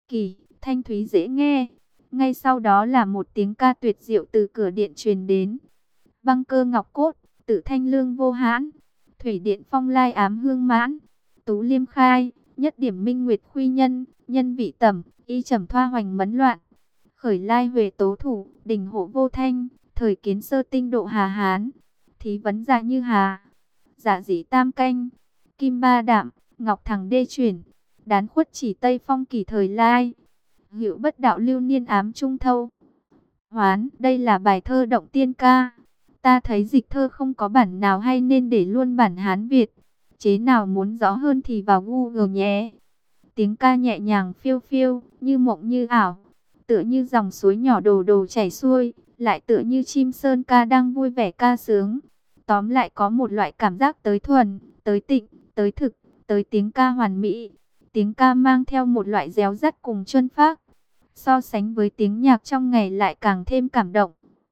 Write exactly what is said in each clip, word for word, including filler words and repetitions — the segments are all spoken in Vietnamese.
kỳ, thanh thúy dễ nghe. Ngay sau đó là một tiếng ca tuyệt diệu từ cửa điện truyền đến. Băng cơ ngọc cốt, Tử thanh lương vô hãn, thủy điện phong lai ám hương mãn, tú liêm khai, nhất điểm minh nguyệt khuy nhân, nhân vị tẩm, y trầm thoa hoành mấn loạn. Khởi lai huệ tố thủ, đình hộ vô thanh, thời kiến sơ tinh độ hà hán. Thí vấn dạ như hà, dạ dĩ tam canh, kim ba đạm, ngọc thẳng đê chuyển, đán khuất chỉ tây phong kỳ thời lai. Hữu bất đạo lưu niên ám trung thâu. Hoán, đây là bài thơ động tiên ca. Ta thấy dịch thơ không có bản nào hay nên để luôn bản Hán Việt. Chế nào muốn rõ hơn thì vào Google nhé. Tiếng ca nhẹ nhàng phiêu phiêu, như mộng như ảo. Tựa như dòng suối nhỏ đồ đồ chảy xuôi, lại tựa như chim sơn ca đang vui vẻ ca sướng. Tóm lại có một loại cảm giác tới thuần, tới tịnh, tới thực, tới tiếng ca hoàn mỹ. Tiếng ca mang theo một loại réo rắt cùng chuân phác. So sánh với tiếng nhạc trong ngày lại càng thêm cảm động.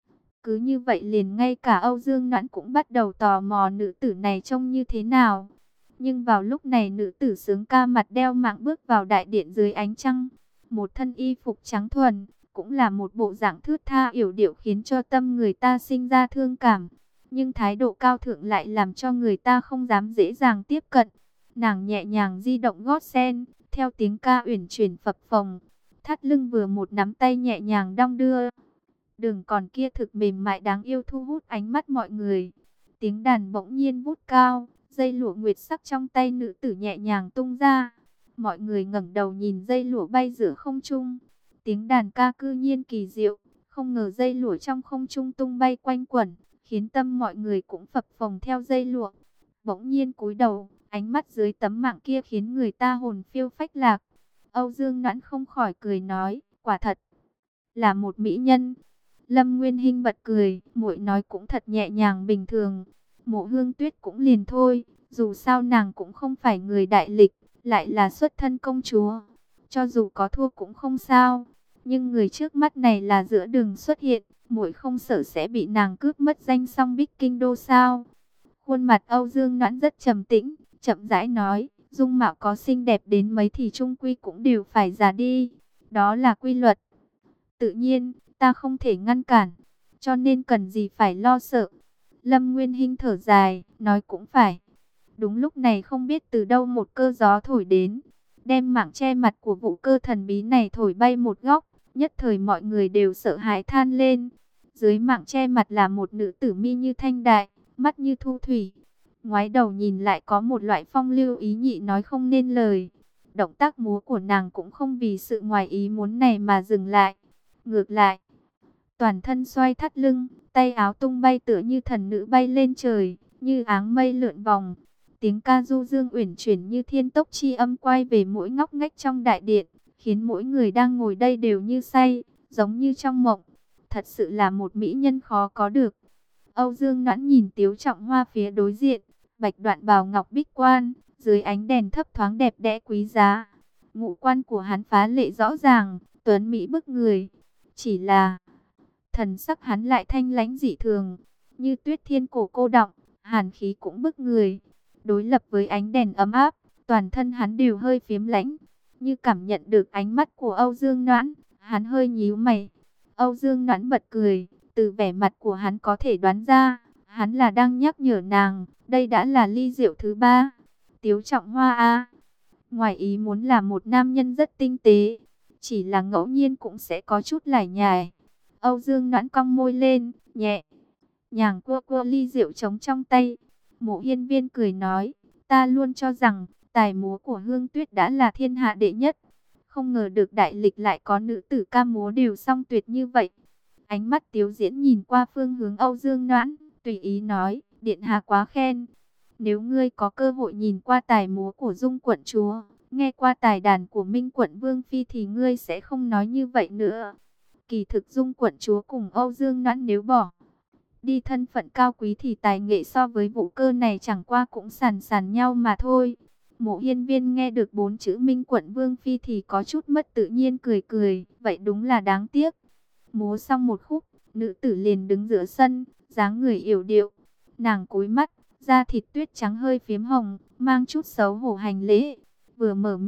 Cứ như vậy liền ngay cả Âu Dương Noãn cũng bắt đầu tò mò nữ tử này trông như thế nào. Nhưng vào lúc này nữ tử sướng ca mặt đeo mạng bước vào đại điện dưới ánh trăng. Một thân y phục trắng thuần, cũng là một bộ dạng thướt tha yểu điệu khiến cho tâm người ta sinh ra thương cảm. Nhưng thái độ cao thượng lại làm cho người ta không dám dễ dàng tiếp cận. Nàng nhẹ nhàng di động gót sen, theo tiếng ca uyển chuyển phập phồng. Thắt lưng vừa một nắm tay nhẹ nhàng đong đưa. Đường còn kia thực mềm mại đáng yêu thu hút ánh mắt mọi người. Tiếng đàn bỗng nhiên vút cao, dây lụa nguyệt sắc trong tay nữ tử nhẹ nhàng tung ra. Mọi người ngẩng đầu nhìn dây lụa bay giữa không trung. Tiếng đàn ca cư nhiên kỳ diệu, không ngờ dây lụa trong không trung tung bay quanh quẩn, khiến tâm mọi người cũng phập phồng theo dây lụa. Bỗng nhiên cúi đầu, ánh mắt dưới tấm mạng kia khiến người ta hồn phiêu phách lạc. Âu Dương Noãn không khỏi cười nói, quả thật là một mỹ nhân. Lâm Nguyên Hinh bật cười, muội nói cũng thật nhẹ nhàng bình thường. Mộ Hương Tuyết cũng liền thôi, dù sao nàng cũng không phải người đại lịch, lại là xuất thân công chúa. Cho dù có thua cũng không sao, nhưng người trước mắt này là giữa đường xuất hiện, muội không sợ sẽ bị nàng cướp mất danh song bích kinh đô sao? Khuôn mặt Âu Dương Noãn rất trầm tĩnh, chậm rãi nói, dung mạo có xinh đẹp đến mấy thì trung quy cũng đều phải già đi, đó là quy luật. Tự nhiên, ta không thể ngăn cản, cho nên cần gì phải lo sợ. Lâm Nguyên Hinh thở dài, nói cũng phải. Đúng lúc này không biết từ đâu một cơn gió thổi đến, đem mảng che mặt của Vũ Cơ thần bí này thổi bay một góc, nhất thời mọi người đều sợ hãi than lên. Dưới mảng che mặt là một nữ tử mi như thanh đại, mắt như thu thủy. Ngoái đầu nhìn lại có một loại phong lưu ý nhị nói không nên lời. Động tác múa của nàng cũng không vì sự ngoài ý muốn này mà dừng lại. Ngược lại, toàn thân xoay thắt lưng, tay áo tung bay tựa như thần nữ bay lên trời, như áng mây lượn vòng. Tiếng ca du dương uyển chuyển như thiên tốc chi âm quay về mỗi ngóc ngách trong đại điện, khiến mỗi người đang ngồi đây đều như say, giống như trong mộng. Thật sự là một mỹ nhân khó có được. Âu Dương Noãn nhìn Tiếu Trọng Hoa phía đối diện, bạch đoạn bào ngọc bích quan, dưới ánh đèn thấp thoáng đẹp đẽ quý giá. Ngũ quan của hắn phá lệ rõ ràng, tuấn mỹ bức người. Chỉ là thần sắc hắn lại thanh lãnh dị thường, như tuyết thiên cổ cô đọng, hàn khí cũng bức người. Đối lập với ánh đèn ấm áp, toàn thân hắn đều hơi phiếm lãnh. Như cảm nhận được ánh mắt của Âu Dương Noãn, hắn hơi nhíu mày. Âu Dương Noãn bật cười, từ vẻ mặt của hắn có thể đoán ra, hắn là đang nhắc nhở nàng, đây đã là ly rượu thứ ba. Tiếu Trọng Hoa a, ngoài ý muốn là một nam nhân rất tinh tế, chỉ là ngẫu nhiên cũng sẽ có chút lải nhải. Âu Dương Noãn cong môi lên, nhẹ nhàng cua cua ly rượu trống trong tay. Mộ Hiên Viên cười nói, ta luôn cho rằng tài múa của Hương Tuyết đã là thiên hạ đệ nhất, không ngờ được đại lịch lại có nữ tử ca múa đều song tuyệt như vậy. Ánh mắt Tiếu Diễn nhìn qua phương hướng Âu Dương Noãn, tùy ý nói, điện hạ quá khen. Nếu ngươi có cơ hội nhìn qua tài múa của Dung quận chúa, nghe qua tài đàn của Minh quận Vương Phi thì ngươi sẽ không nói như vậy nữa. Kỳ thực Dung quận chúa cùng Âu Dương Noãn nếu bỏ đi thân phận cao quý thì tài nghệ so với Vũ Cơ này chẳng qua cũng sàn sàn nhau mà thôi. Mộ Hiên Viên nghe được bốn chữ Minh quận Vương Phi thì có chút mất tự nhiên cười cười, vậy đúng là đáng tiếc. Múa xong một khúc, nữ tử liền đứng giữa sân, dáng người yểu điệu. Nàng cúi mắt, da thịt tuyết trắng hơi phiếm hồng, mang chút xấu hổ hành lễ. Vừa mở miệng,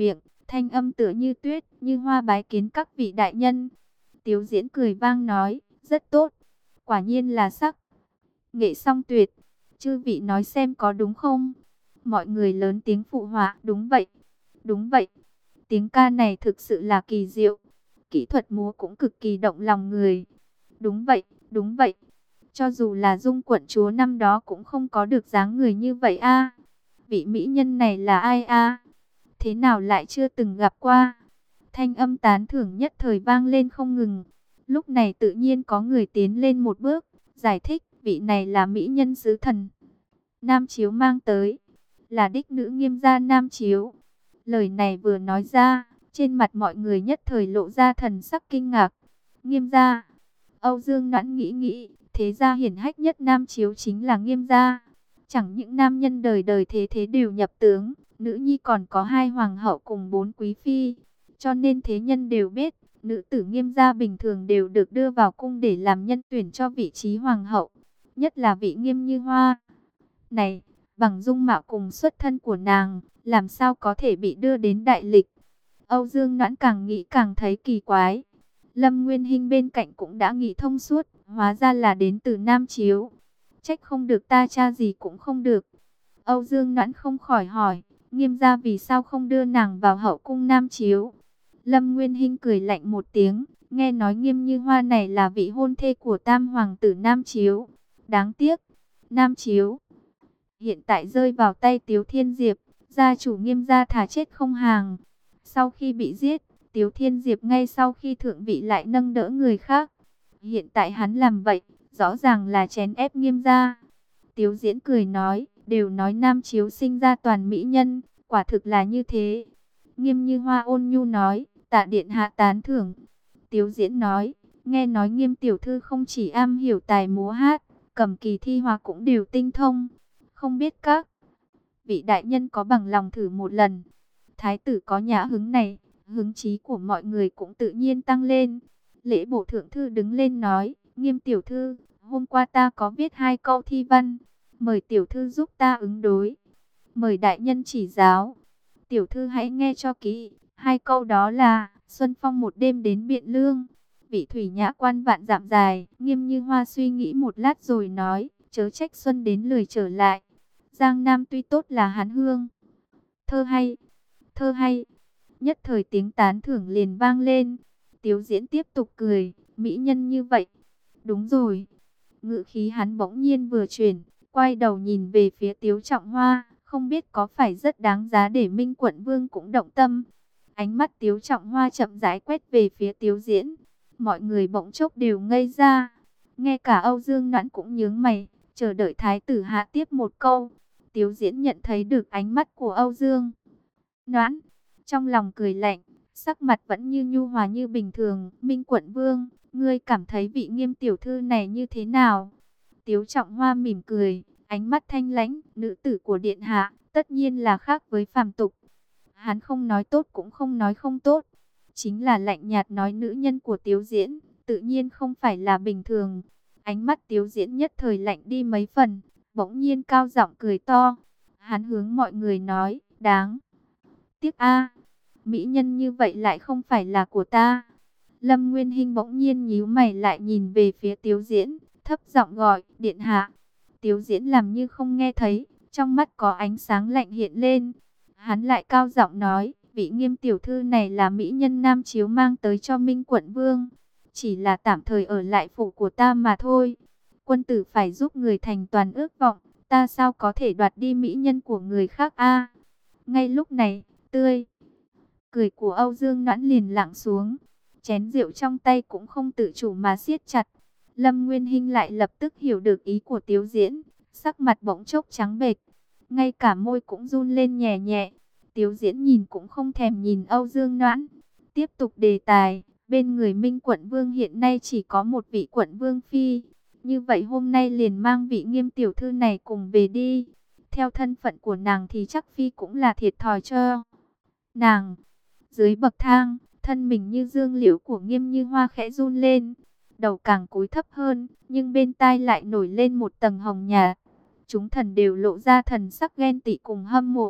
thanh âm tựa như tuyết, như hoa bái kiến các vị đại nhân. Tiếu Diễn cười vang nói, rất tốt, quả nhiên là sắc nghệ song tuyệt, chư vị nói xem có đúng không? Mọi người lớn tiếng phụ họa, đúng vậy, đúng vậy, tiếng ca này thực sự là kỳ diệu, kỹ thuật múa cũng cực kỳ động lòng người. Đúng vậy, đúng vậy, cho dù là Dung quận chúa năm đó cũng không có được dáng người như vậy a. Vị mỹ nhân này là ai a? Thế nào lại chưa từng gặp qua? Thanh âm tán thưởng nhất thời vang lên không ngừng. Lúc này tự nhiên có người tiến lên một bước, giải thích, vị này là mỹ nhân sứ thần Nam Chiếu mang tới, là đích nữ Nghiêm gia Nam Chiếu. Lời này vừa nói ra, trên mặt mọi người nhất thời lộ ra thần sắc kinh ngạc. Nghiêm gia? Âu Dương Noãn nghĩ nghĩ, thế gia hiển hách nhất Nam Chiếu chính là Nghiêm gia. Chẳng những nam nhân đời đời thế thế đều nhập tướng, nữ nhi còn có hai hoàng hậu cùng bốn quý phi. Cho nên thế nhân đều biết, nữ tử Nghiêm gia bình thường đều được đưa vào cung để làm nhân tuyển cho vị trí hoàng hậu. Nhất là vị Nghiêm Như Hoa này, bằng dung mạo cùng xuất thân của nàng, làm sao có thể bị đưa đến đại lịch. Âu Dương Noãn càng nghĩ càng thấy kỳ quái. Lâm Nguyên Hinh bên cạnh cũng đã nghĩ thông suốt, hóa ra là đến từ Nam Chiếu. Trách không được ta tra gì cũng không được. Âu Dương Noãn không khỏi hỏi, Nghiêm gia vì sao không đưa nàng vào hậu cung Nam Chiếu. Lâm Nguyên Hinh cười lạnh một tiếng, nghe nói Nghiêm Như Hoa này là vị hôn thê của tam hoàng tử Nam Chiếu. Đáng tiếc, Nam Chiếu hiện tại rơi vào tay Tiếu Thiên Diệp, gia chủ Nghiêm gia thà chết không hàng. Sau khi bị giết, Tiếu Thiên Diệp ngay sau khi thượng vị lại nâng đỡ người khác. Hiện tại hắn làm vậy, rõ ràng là chèn ép Nghiêm gia. Tiếu Diễn cười nói, đều nói Nam Chiếu sinh ra toàn mỹ nhân, quả thực là như thế. Nghiêm Như Hoa ôn nhu nói, tạ điện hạ tán thưởng. Tiếu Diễn nói, nghe nói Nghiêm tiểu thư không chỉ am hiểu tài múa hát, cầm kỳ thi hoa cũng đều tinh thông. Không biết các vị đại nhân có bằng lòng thử một lần. Thái tử có nhã hứng này, hứng chí của mọi người cũng tự nhiên tăng lên. Lễ bộ thượng thư đứng lên nói, Nghiêm tiểu thư, hôm qua ta có viết hai câu thi văn, mời tiểu thư giúp ta ứng đối. Mời đại nhân chỉ giáo. Tiểu thư hãy nghe cho kỹ, hai câu đó là, Xuân phong một đêm đến Biện Lương, vị thủy nhã quan vạn dặm dài. Nghiêm Như Hoa suy nghĩ một lát rồi nói, chớ trách xuân đến lười trở lại. Giang Nam tuy tốt là Hán Hương. Thơ hay, thơ hay. Nhất thời tiếng tán thưởng liền vang lên. Tiếu Diễn tiếp tục cười, mỹ nhân như vậy. Đúng rồi. Ngữ khí hắn bỗng nhiên vừa chuyển, quay đầu nhìn về phía Tiếu Trọng Hoa, không biết có phải rất đáng giá để Minh Quận Vương cũng động tâm. Ánh mắt Tiếu Trọng Hoa chậm rãi quét về phía Tiếu Diễn. Mọi người bỗng chốc đều ngây ra. Nghe cả Âu Dương Noãn cũng nhướng mày, chờ đợi thái tử hạ tiếp một câu. Tiếu Diễn nhận thấy được ánh mắt của Âu Dương Noãn, trong lòng cười lạnh, sắc mặt vẫn như nhu hòa như bình thường. Minh Quận Vương, ngươi cảm thấy vị Nghiêm tiểu thư này như thế nào? Tiếu Trọng Hoa mỉm cười, ánh mắt thanh lãnh, nữ tử của điện hạ, tất nhiên là khác với phàm tục. Hắn không nói tốt cũng không nói không tốt, chính là lạnh nhạt nói nữ nhân của Tiếu Diễn, tự nhiên không phải là bình thường. Ánh mắt Tiếu Diễn nhất thời lạnh đi mấy phần, bỗng nhiên cao giọng cười to. Hắn hướng mọi người nói, đáng tiếc a, mỹ nhân như vậy lại không phải là của ta. Lâm Nguyên Hinh bỗng nhiên nhíu mày lại nhìn về phía Tiếu Diễn, thấp giọng gọi, điện hạ. Tiếu Diễn làm như không nghe thấy, trong mắt có ánh sáng lạnh hiện lên. Hắn lại cao giọng nói, vị Nghiêm tiểu thư này là mỹ nhân Nam Chiếu mang tới cho Minh Quận Vương, chỉ là tạm thời ở lại phủ của ta mà thôi. Quân tử phải giúp người thành toàn ước vọng, ta sao có thể đoạt đi mỹ nhân của người khác a? Ngay lúc này, tươi cười của Âu Dương Noãn liền lặng xuống, chén rượu trong tay cũng không tự chủ mà siết chặt. Lâm Nguyên Hinh lại lập tức hiểu được ý của Tiếu Diễn, sắc mặt bỗng chốc trắng bệch, ngay cả môi cũng run lên nhẹ nhẹ. Tiếu Diễn nhìn cũng không thèm nhìn Âu Dương Noãn, tiếp tục đề tài, bên người Minh Quận Vương hiện nay chỉ có một vị Quận Vương phi, như vậy hôm nay liền mang vị Nghiêm tiểu thư này cùng về đi. Theo thân phận của nàng thì chắc phi cũng là thiệt thòi cho nàng. Dưới bậc thang, thân mình như dương liễu của Nghiêm Như Hoa khẽ run lên, đầu càng cúi thấp hơn, nhưng bên tai lại nổi lên một tầng hồng nhạt. Chúng thần đều lộ ra thần sắc ghen tị cùng hâm mộ.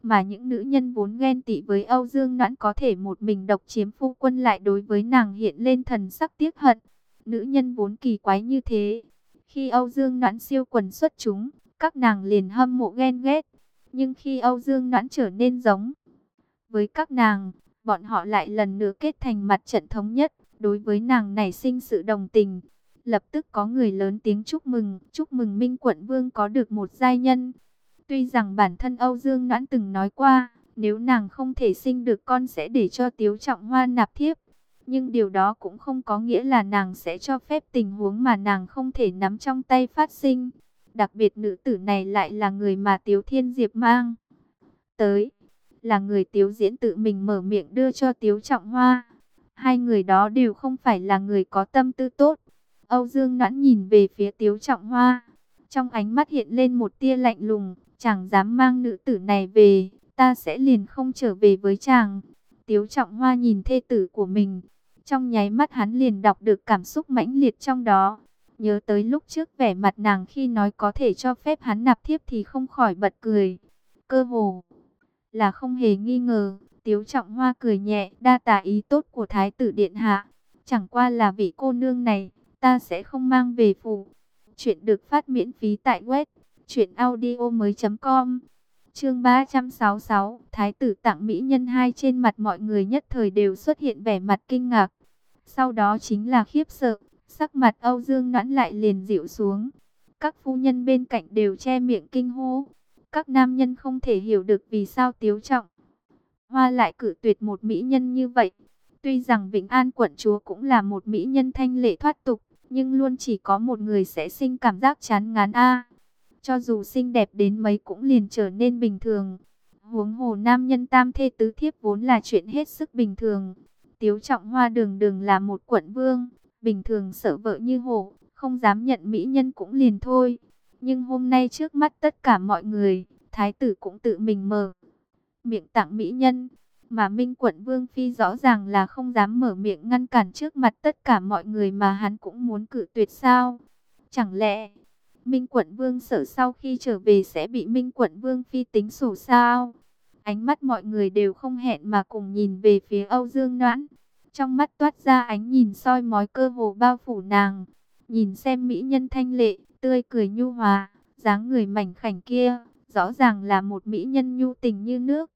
Mà những nữ nhân vốn ghen tị với Âu Dương Noãn có thể một mình độc chiếm phu quân lại đối với nàng hiện lên thần sắc tiếc hận. Nữ nhân vốn kỳ quái như thế. Khi Âu Dương Noãn siêu quần xuất chúng, các nàng liền hâm mộ ghen ghét. Nhưng khi Âu Dương Noãn trở nên giống với các nàng, bọn họ lại lần nữa kết thành mặt trận thống nhất, đối với nàng nảy sinh sự đồng tình. Lập tức có người lớn tiếng chúc mừng, chúc mừng Minh Quận Vương có được một giai nhân. Tuy rằng bản thân Âu Dương Noãn từng nói qua, nếu nàng không thể sinh được con sẽ để cho Tiếu Trọng Hoa nạp thiếp. Nhưng điều đó cũng không có nghĩa là nàng sẽ cho phép tình huống mà nàng không thể nắm trong tay phát sinh. Đặc biệt nữ tử này lại là người mà Tiếu Thiên Diệp mang tới, là người Tiếu Diễn tự mình mở miệng đưa cho Tiếu Trọng Hoa. Hai người đó đều không phải là người có tâm tư tốt. Âu Dương Noãn nhìn về phía Tiếu Trọng Hoa, trong ánh mắt hiện lên một tia lạnh lùng. Chẳng dám mang nữ tử này về, ta sẽ liền không trở về với chàng. Tiếu Trọng Hoa nhìn thê tử của mình, trong nháy mắt hắn liền đọc được cảm xúc mãnh liệt trong đó. Nhớ tới lúc trước vẻ mặt nàng khi nói có thể cho phép hắn nạp thiếp thì không khỏi bật cười. Cơ hồ là không hề nghi ngờ, Tiếu Trọng Hoa cười nhẹ, đa tạ ý tốt của Thái tử Điện Hạ. Chẳng qua là vị cô nương này, ta sẽ không mang về phủ. Chuyện được phát miễn phí tại web truyện audio mới chấm com. Chương ba trăm sáu mươi sáu, Thái tử tặng mỹ nhân hai. Trên mặt mọi người nhất thời đều xuất hiện vẻ mặt kinh ngạc. Sau đó chính là khiếp sợ, sắc mặt Âu Dương Noãn lại liền dịu xuống. Các phu nhân bên cạnh đều che miệng kinh hô. Các nam nhân không thể hiểu được vì sao Tiếu Trọng Hoa lại cử tuyệt một mỹ nhân như vậy. Tuy rằng Vĩnh An quận chúa cũng là một mỹ nhân thanh lệ thoát tục, nhưng luôn chỉ có một người sẽ sinh cảm giác chán ngán a. Cho dù xinh đẹp đến mấy cũng liền trở nên bình thường. Huống hồ nam nhân tam thê tứ thiếp vốn là chuyện hết sức bình thường. Tiếu Trọng Hoa đường đường là một quận vương, bình thường sợ vợ như hổ, không dám nhận mỹ nhân cũng liền thôi. Nhưng hôm nay trước mắt tất cả mọi người, thái tử cũng tự mình mở miệng tặng mỹ nhân. Mà Minh Quận Vương Phi rõ ràng là không dám mở miệng ngăn cản trước mặt tất cả mọi người mà hắn cũng muốn cự tuyệt sao? Chẳng lẽ Minh Quận Vương sợ sau khi trở về sẽ bị Minh Quận Vương Phi tính sổ sao? Ánh mắt mọi người đều không hẹn mà cùng nhìn về phía Âu Dương Noãn. Trong mắt toát ra ánh nhìn soi mói cơ hồ bao phủ nàng. Nhìn xem mỹ nhân thanh lệ, tươi cười nhu hòa, dáng người mảnh khảnh kia, rõ ràng là một mỹ nhân nhu tình như nước.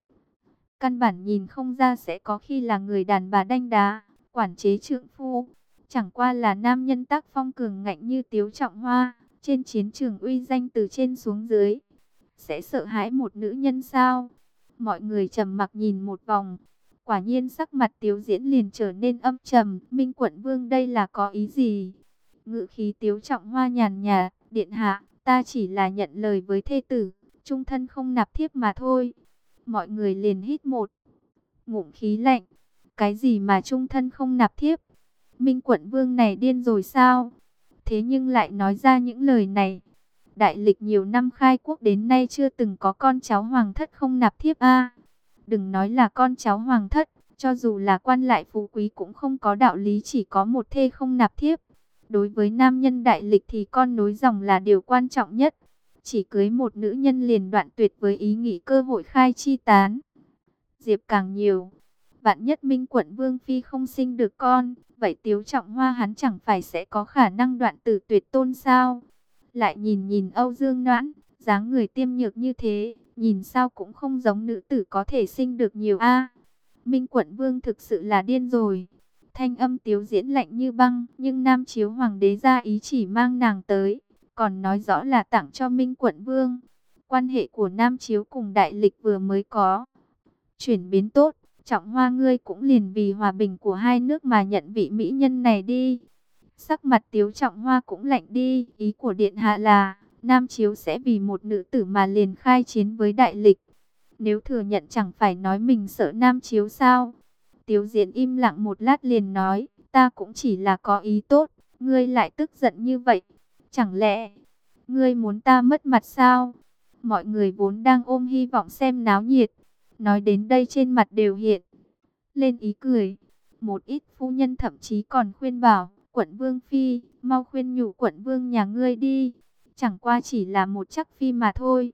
Căn bản nhìn không ra sẽ có khi là người đàn bà đanh đá, quản chế trượng phu. Chẳng qua là nam nhân tác phong cường ngạnh như Tiếu Trọng Hoa, trên chiến trường uy danh từ trên xuống dưới. Sẽ sợ hãi một nữ nhân sao? Mọi người trầm mặc nhìn một vòng. Quả nhiên sắc mặt Tiếu Diễn liền trở nên âm trầm. Minh Quận Vương đây là có ý gì? Ngự khí Tiếu Trọng Hoa nhàn nhạt, điện hạ, ta chỉ là nhận lời với thê tử, trung thân không nạp thiếp mà thôi. Mọi người liền hít một ngụm khí lạnh. Cái gì mà trung thân không nạp thiếp? Minh Quận Vương này điên rồi sao? Thế nhưng lại nói ra những lời này. Đại lịch nhiều năm khai quốc đến nay chưa từng có con cháu hoàng thất không nạp thiếp a. Đừng nói là con cháu hoàng thất, cho dù là quan lại phú quý cũng không có đạo lý chỉ có một thê không nạp thiếp. Đối với nam nhân đại lịch thì con nối dòng là điều quan trọng nhất. Chỉ cưới một nữ nhân liền đoạn tuyệt với ý nghĩ cơ hội khai chi tán diệp càng nhiều. Vạn nhất Minh Quận Vương Phi không sinh được con, vậy Tiếu Trọng Hoa hắn chẳng phải sẽ có khả năng đoạn tử tuyệt tôn sao? Lại nhìn nhìn Âu Dương Noãn, dáng người tiêm nhược như thế, nhìn sao cũng không giống nữ tử có thể sinh được nhiều a. Minh Quận Vương thực sự là điên rồi. Thanh âm Tiếu Diễn lạnh như băng, nhưng Nam Chiếu Hoàng đế ra ý chỉ mang nàng tới, còn nói rõ là tặng cho Minh Quận Vương. Quan hệ của Nam Chiếu cùng Đại Lịch vừa mới có chuyển biến tốt, Trọng Hoa ngươi cũng liền vì hòa bình của hai nước mà nhận vị mỹ nhân này đi. Sắc mặt Tiếu Trọng Hoa cũng lạnh đi, ý của điện hạ là Nam Chiếu sẽ vì một nữ tử mà liền khai chiến với Đại Lịch. Nếu thừa nhận chẳng phải nói mình sợ Nam Chiếu sao? Tiếu Diễn im lặng một lát liền nói, ta cũng chỉ là có ý tốt, ngươi lại tức giận như vậy. Chẳng lẽ ngươi muốn ta mất mặt sao? Mọi người vốn đang ôm hy vọng xem náo nhiệt, nói đến đây trên mặt đều hiện lên ý cười. Một ít phu nhân thậm chí còn khuyên bảo, Quận Vương Phi, mau khuyên nhủ Quận Vương nhà ngươi đi. Chẳng qua chỉ là một chắc phi mà thôi.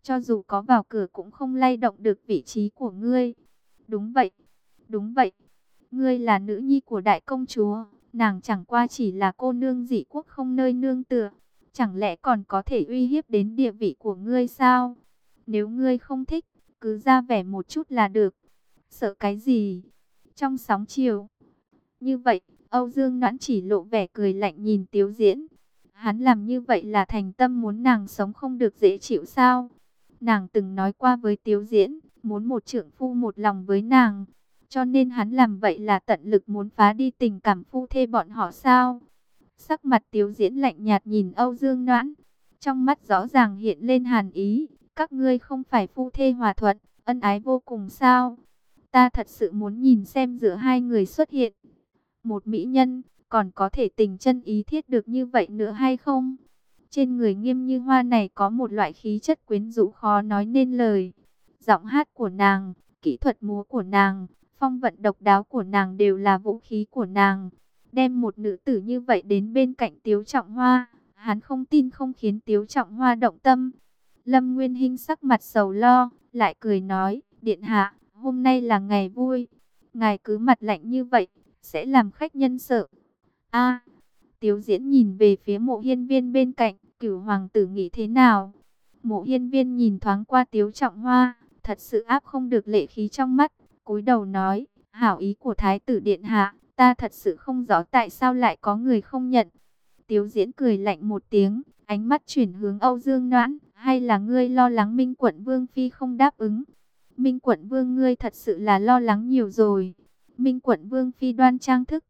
cho dù có vào cửa cũng không lay động được vị trí của ngươi. Đúng vậy, đúng vậy, ngươi là nữ nhi của đại công chúa, nàng chẳng qua chỉ là cô nương dị quốc không nơi nương tựa, chẳng lẽ còn có thể uy hiếp đến địa vị của ngươi sao? Nếu ngươi không thích, cứ ra vẻ một chút là được, sợ cái gì? Trong sóng chiều như vậy, Âu Dương Noãn chỉ lộ vẻ cười lạnh nhìn Tiếu Diễn. Hắn làm như vậy là thành tâm muốn nàng sống không được dễ chịu sao? Nàng từng nói qua với Tiếu Diễn, muốn một trượng phu một lòng với nàng. Cho nên hắn làm vậy là tận lực muốn phá đi tình cảm phu thê bọn họ sao? Sắc mặt Tiếu Diễn lạnh nhạt nhìn Âu Dương Noãn. Trong mắt rõ ràng hiện lên hàn ý. Các ngươi không phải phu thê hòa thuận, ân ái vô cùng sao? Ta thật sự muốn nhìn xem giữa hai người xuất hiện một mỹ nhân, còn có thể tình chân ý thiết được như vậy nữa hay không? Trên người Nghiêm Như Hoa này có một loại khí chất quyến rũ khó nói nên lời. Giọng hát của nàng, kỹ thuật múa của nàng, phong vận độc đáo của nàng đều là vũ khí của nàng. Đem một nữ tử như vậy đến bên cạnh Tiếu Trọng Hoa, hắn không tin không khiến Tiếu Trọng Hoa động tâm. Lâm Nguyên Hinh sắc mặt sầu lo, lại cười nói, điện hạ, hôm nay là ngày vui, ngài cứ mặt lạnh như vậy, sẽ làm khách nhân sợ. A, Tiếu Diễn nhìn về phía Mộ Hiên Viên bên cạnh, Cửu hoàng tử nghĩ thế nào? Mộ Hiên Viên nhìn thoáng qua Tiếu Trọng Hoa, thật sự áp không được lệ khí trong mắt, cúi đầu nói, hảo ý của thái tử điện hạ, ta thật sự không rõ tại sao lại có người không nhận. Tiếu Diễn cười lạnh một tiếng, ánh mắt chuyển hướng Âu Dương Noãn, hay là ngươi lo lắng Minh Quận Vương phi không đáp ứng? Minh Quận Vương ngươi thật sự là lo lắng nhiều rồi. Minh Quận Vương phi đoan trang thức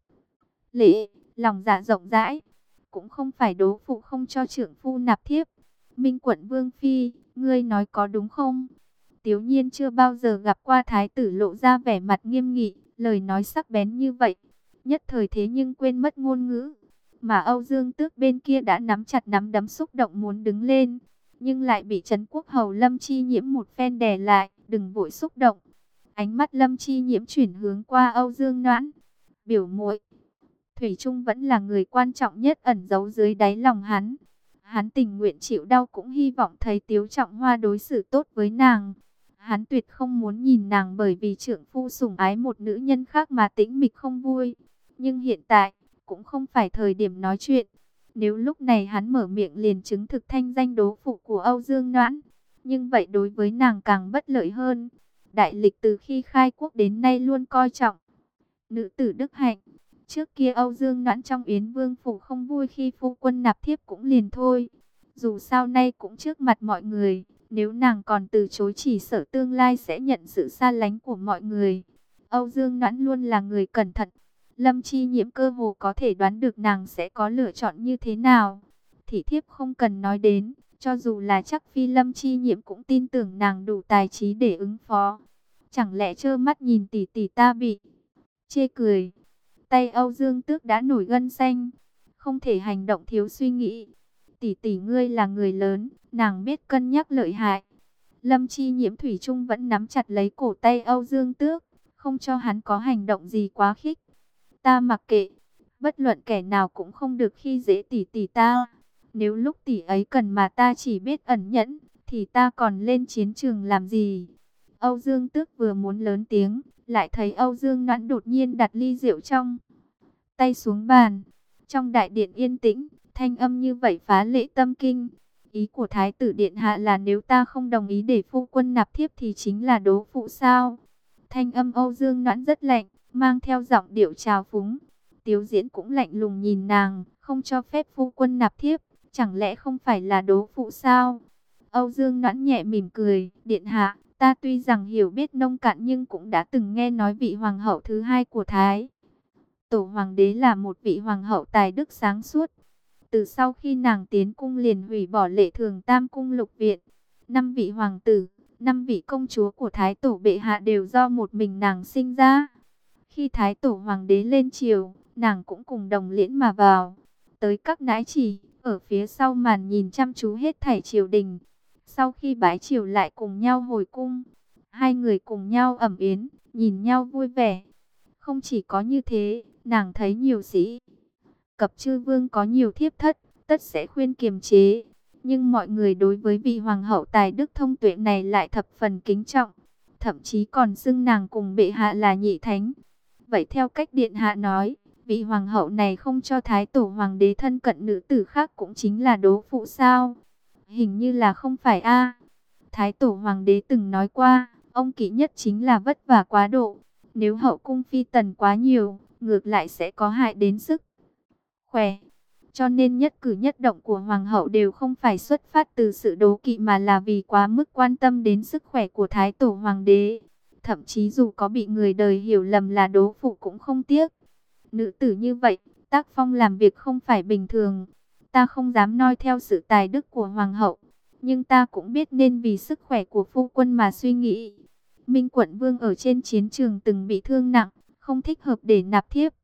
lễ, lòng dạ rộng rãi, cũng không phải đố phụ không cho trưởng phu nạp thiếp. Minh Quận Vương phi, ngươi nói có đúng không? Tiếu Nhiên chưa bao giờ gặp qua thái tử lộ ra vẻ mặt nghiêm nghị, lời nói sắc bén như vậy, nhất thời thế nhưng quên mất ngôn ngữ. Mà Âu Dương Tước bên kia đã nắm chặt nắm đấm xúc động muốn đứng lên, nhưng lại bị Trấn Quốc hầu Lâm Chi Nhiễm một phen đè lại, đừng vội xúc động. Ánh mắt Lâm Chi Nhiễm chuyển hướng qua Âu Dương Noãn, biểu muội, thủy chung vẫn là người quan trọng nhất ẩn giấu dưới đáy lòng hắn. Hắn tình nguyện chịu đau cũng hy vọng thấy Tiếu Trọng Hoa đối xử tốt với nàng. Hắn tuyệt không muốn nhìn nàng bởi vì trượng phu sủng ái một nữ nhân khác mà tĩnh mịch không vui. Nhưng hiện tại, cũng không phải thời điểm nói chuyện. Nếu lúc này hắn mở miệng liền chứng thực thanh danh đố phụ của Âu Dương Noãn, nhưng vậy đối với nàng càng bất lợi hơn. Đại lịch từ khi khai quốc đến nay luôn coi trọng nữ tử đức hạnh. Trước kia Âu Dương Noãn trong Yến Vương phủ không vui khi phu quân nạp thiếp cũng liền thôi. Dù sao nay cũng trước mặt mọi người, nếu nàng còn từ chối chỉ sợ tương lai sẽ nhận sự xa lánh của mọi người. Âu Dương Noãn luôn là người cẩn thận. Lâm Chi Nhiễm cơ hồ có thể đoán được nàng sẽ có lựa chọn như thế nào. Thị thiếp không cần nói đến, cho dù là chắc phi Lâm Chi Nhiễm cũng tin tưởng nàng đủ tài trí để ứng phó. Chẳng lẽ trơ mắt nhìn tỷ tỷ ta bị chê cười? Tay Âu Dương Tước đã nổi gân xanh, không thể hành động thiếu suy nghĩ. Tỷ tỷ ngươi là người lớn, nàng biết cân nhắc lợi hại. Lâm Chi Nhiễm thủy chung vẫn nắm chặt lấy cổ tay Âu Dương Tước, không cho hắn có hành động gì quá khích. Ta mặc kệ, bất luận kẻ nào cũng không được khi dễ tỷ tỷ ta. Nếu lúc tỷ ấy cần mà ta chỉ biết ẩn nhẫn, thì ta còn lên chiến trường làm gì? Âu Dương Tước vừa muốn lớn tiếng, lại thấy Âu Dương Noãn đột nhiên đặt ly rượu trong tay xuống bàn. Trong đại điện yên tĩnh, thanh âm như vậy phá lệ tâm kinh. Ý của thái tử điện hạ là nếu ta không đồng ý để phu quân nạp thiếp thì chính là đố phụ sao? Thanh âm Âu Dương Noãn rất lạnh, mang theo giọng điệu trào phúng. Tiếu Diễn cũng lạnh lùng nhìn nàng, không cho phép phu quân nạp thiếp, chẳng lẽ không phải là đố phụ sao? Âu Dương Noãn nhẹ mỉm cười, điện hạ, ta tuy rằng hiểu biết nông cạn nhưng cũng đã từng nghe nói vị hoàng hậu thứ hai của Thái Tổ hoàng đế là một vị hoàng hậu tài đức sáng suốt. Từ sau khi nàng tiến cung liền hủy bỏ lệ thường tam cung lục viện. Năm vị hoàng tử, năm vị công chúa của Thái Tổ bệ hạ đều do một mình nàng sinh ra. Khi Thái Tổ hoàng đế lên triều, nàng cũng cùng đồng liễn mà vào. Tới các nãi chỉ, ở phía sau màn nhìn chăm chú hết thảy triều đình. Sau khi bái triều lại cùng nhau hồi cung. Hai người cùng nhau ẩm yến, nhìn nhau vui vẻ. Không chỉ có như thế, nàng thấy nhiều sĩ cập chư vương có nhiều thiếp thất, tất sẽ khuyên kiềm chế. Nhưng mọi người đối với vị hoàng hậu tài đức thông tuệ này lại thập phần kính trọng, thậm chí còn xưng nàng cùng bệ hạ là nhị thánh. Vậy theo cách điện hạ nói, vị hoàng hậu này không cho thái tổ hoàng đế thân cận nữ tử khác cũng chính là đố phụ sao? Hình như là không phải a. Thái tổ hoàng đế từng nói qua, ông kỵ nhất chính là vất vả quá độ. Nếu hậu cung phi tần quá nhiều, ngược lại sẽ có hại đến sức khỏe. Cho nên nhất cử nhất động của hoàng hậu đều không phải xuất phát từ sự đố kỵ mà là vì quá mức quan tâm đến sức khỏe của thái tổ hoàng đế. Thậm chí dù có bị người đời hiểu lầm là đố phụ cũng không tiếc. Nữ tử như vậy, tác phong làm việc không phải bình thường. Ta không dám noi theo sự tài đức của hoàng hậu, nhưng ta cũng biết nên vì sức khỏe của phu quân mà suy nghĩ. Minh Quận Vương ở trên chiến trường từng bị thương nặng, không thích hợp để nạp thiếp.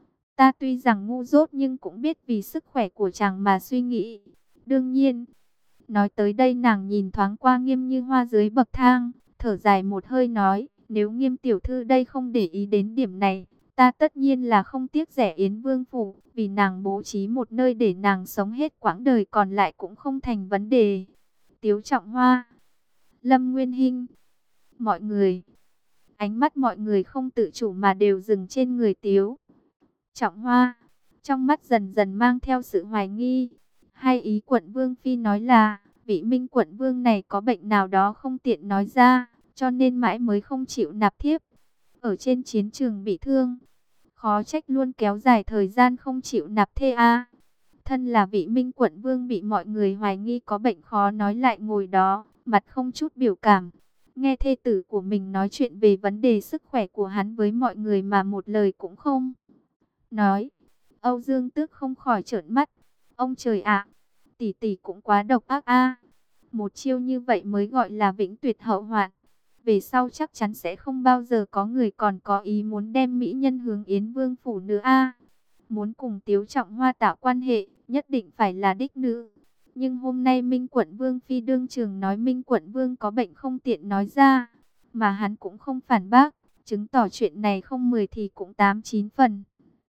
Ta tuy rằng ngu dốt nhưng cũng biết vì sức khỏe của chàng mà suy nghĩ. Đương nhiên, nói tới đây nàng nhìn thoáng qua Nghiêm Như Hoa dưới bậc thang, thở dài một hơi nói, nếu Nghiêm tiểu thư đây không để ý đến điểm này, ta tất nhiên là không tiếc rẻ Yến Vương phủ, vì nàng bố trí một nơi để nàng sống hết quãng đời còn lại cũng không thành vấn đề. Tiếu Trọng Hoa, Lâm Nguyên Hinh, mọi người, ánh mắt mọi người không tự chủ mà đều dừng trên người Tiếu Trọng Hoa, trong mắt dần dần mang theo sự hoài nghi. Hay ý quận Vương Phi nói là, vị Minh quận Vương này có bệnh nào đó không tiện nói ra, cho nên mãi mới không chịu nạp thiếp. Ở trên chiến trường bị thương, khó trách luôn kéo dài thời gian không chịu nạp thê a. Thân là vị Minh quận Vương bị mọi người hoài nghi có bệnh khó nói lại ngồi đó, mặt không chút biểu cảm. Nghe thê tử của mình nói chuyện về vấn đề sức khỏe của hắn với mọi người mà một lời cũng không nói. Âu Dương Tước không khỏi trợn mắt. Ông trời ạ, tỷ tỷ cũng quá độc ác a. Một chiêu như vậy mới gọi là vĩnh tuyệt hậu hoạn. Về sau chắc chắn sẽ không bao giờ có người còn có ý muốn đem mỹ nhân hướng Yến Vương phủ nữa a. Muốn cùng Tiếu Trọng Hoa tạo quan hệ, nhất định phải là đích nữ. Nhưng hôm nay Minh Quận Vương Phi đương trường nói Minh Quận Vương có bệnh không tiện nói ra, mà hắn cũng không phản bác, chứng tỏ chuyện này không mười thì cũng tám chín phần